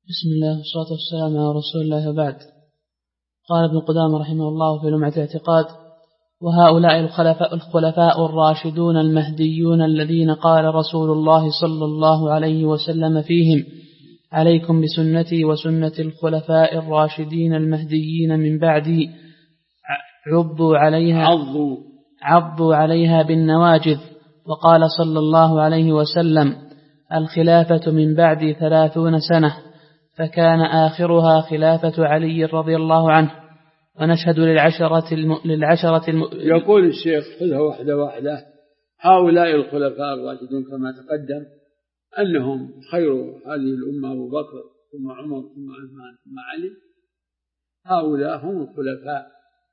بسم الله والصلاة والسلام على رسول الله وبعد. قال ابن قدامة رحمه الله في لمعة الاعتقاد: وهؤلاء الخلفاء الراشدون المهديون الذين قال رسول الله صلى الله عليه وسلم فيهم: عليكم بسنتي وسنة الخلفاء الراشدين المهديين من بعدي، عضوا عليها بالنواجذ. وقال صلى الله عليه وسلم: الخلافة من بعدي 30 سنة، فكان آخرها خلافة علي رضي الله عنه. ونشهد يقول الشيخ خذها واحدة واحدة. هؤلاء الخلفاء الراشدون كما تقدم أنهم خير هذه الأمة أبو بكر ثم عمر ثم عثمان ثم علي. هؤلاء هم الخلفاء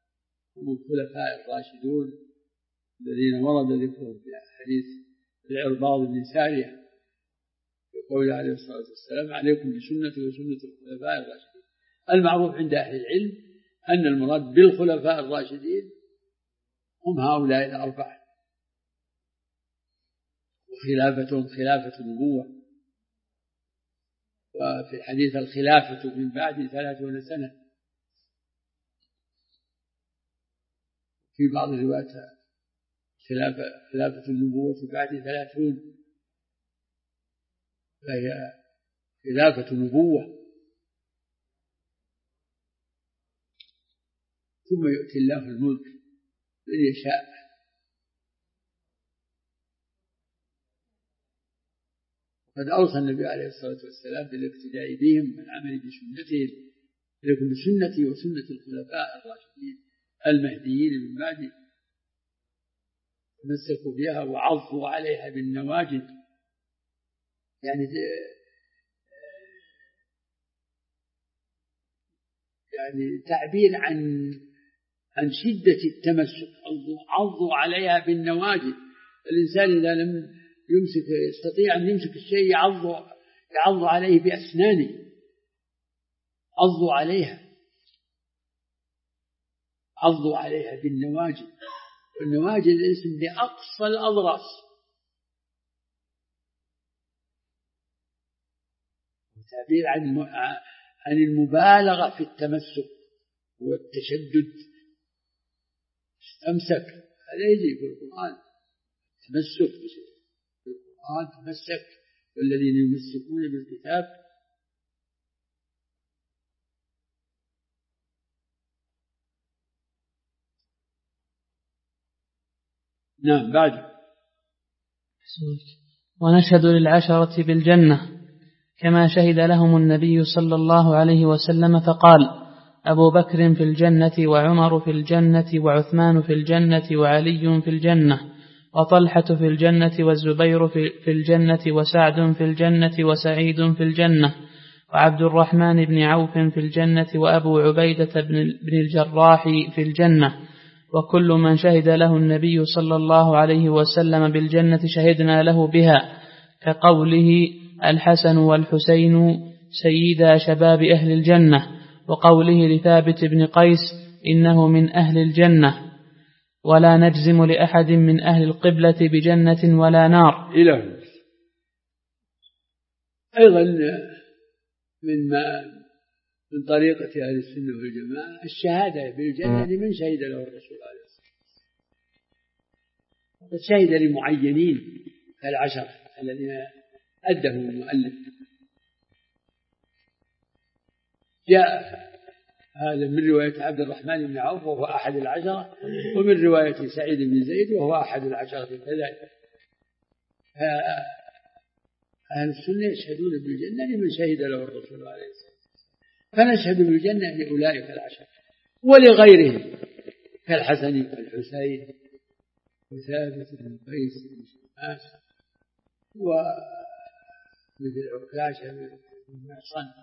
الراشدون الذين ورد ذكرهم في حديث العرباض بن سارية يقول عليه الصلاة والسلام: عليكم بسنتي وسنة الخلفاء الراشدين. المعروف عند أهل العلم أن المراد بالخلفاء الراشدين هم هؤلاء الأربعة، وخلافتهم خلافة النبوة. وفي الحديث: الخلافة من بعد 30 سنة. في بعض الروايات خلافة النبوة بعد 30، فهي خلافة نبوة. ثم يؤتي الله الملك من يشاء. قد أوصى النبي عليه الصلاة والسلام بالاقتداء بهم والعمل بسنتهم: لكم بسنتي وسنة الخلفاء الراشدين المهديين من بعدي، تمسكوا بها وعضوا عليها بالنواجذ. يعني تعبير عن شدة التمسك. عضوا عليها بالنواجذ. الإنسان إذا لم يستطيع أن يمسك الشيء يعض عليه بأسنانه. عضوا عليها بالنواجذ. والنواجذ الاسم لأقصى الأضراس. تعبير عن المبالغة في التمسك والتشدد. استمسك، هذا يجي في القرآن. تمسك في القرآن، تمسك والذين يمسكون بالكتاب. نعم. بعد: ونشهد للعشرة بالجنة كما شهد لهم النبي صلى الله عليه وسلم فقال: أبو بكر في الجنة، وعمر في الجنة، وعثمان في الجنة، وعلي في الجنة، وطلحة في الجنة، والزبير في الجنة، وسعد في الجنة، وسعيد في الجنة، وعبد الرحمن بن عوف في الجنة، وأبو عبيدة بن الجراح في الجنة. وكل من شهد له النبي صلى الله عليه وسلم بالجنة شهدنا له بها، كقوله: الحسن والحسين سيدا شباب أهل الجنة، وقوله لثابت بن قيس: إنه من أهل الجنة، ولا نجزم لأحد من أهل القبلة بجنة ولا نار. إله. أيضا من طريقة أهل السنة والجماعة الشهادة بالجنة لمن شهد له الرسول عليه الصلاة والسلام. وقد شهد لمعينين كالعشرة الذين أدهم المؤلف. جاء هذا من رواية عبد الرحمن بن عوف وهو أحد العشرة، ومن رواية سعيد بن زيد وهو أحد العشرة كذلك. أهل السنة يشهدون بالجنة لمن شهد له الرسول عليه الصلاة والسلام، فنشهد بالجنة لأولئك العشرة ولغيرهم كالحسن والحسين وثابت بن قيس بن شماس ومثل عكاشة بن محصن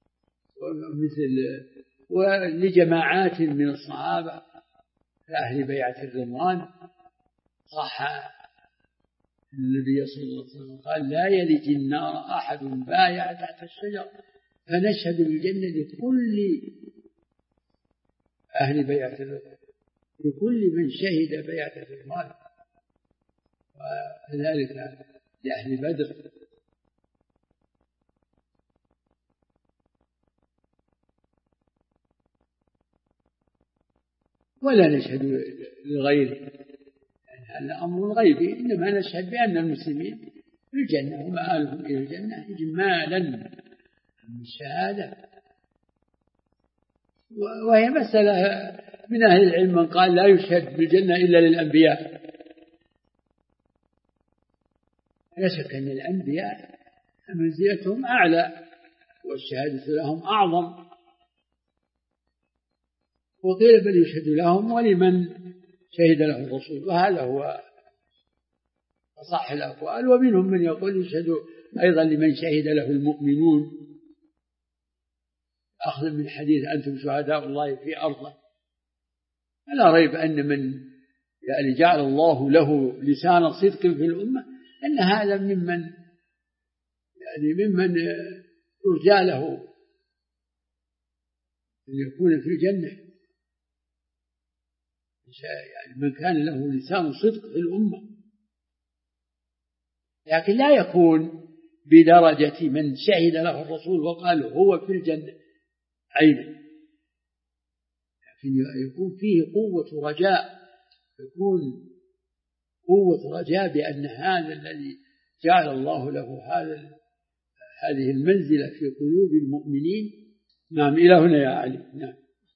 ولجماعات من الصحابة كأهل بيعة الرضوان. صح النبي صلى الله عليه وسلم قال: لا يلج النار أحد بايع تحت الشجر. فنشهد بالجنة لكل أهل بيعة الرضوان، لكل من شهد بيعة الرضوان، وذلك لأهل بدر ولا نشهد لغيره، يعني هذا أمر غيبي، إنما نشهد بأن المسلمين في الجنة ومآلهم إلى الجنة إجمالا. الشهادة وهي مسألة من أهل العلم من قال لا يشهد بالجنة إلا للأنبياء. لا شك أن الأنبياء منزلتهم أعلى والشهادة لهم أعظم، وقيل بل يشهد لهم ولمن شهد له الرسول، وهذا هو أصح الأقوال. ومنهم من يقول يشهد أيضا لمن شهد له المؤمنون، أخذ من حديث أنتم شهداء الله في أرضه. لا ريب أن من يعني جعل الله له لسان صدق في الأمة أن هذا ممن يرجى له أن يكون في الجنة، يعني من كان له لسان صدق في الأمة، لكن لا يكون بدرجة من شهد له الرسول وقال هو في الجنة عينا، لكن يكون فيه قوة رجاء، يكون قوة رجاء بأن هذا الذي جعل الله له هذه المنزلة في قلوب المؤمنين. نعم، إلى هنا يا علي. نعم.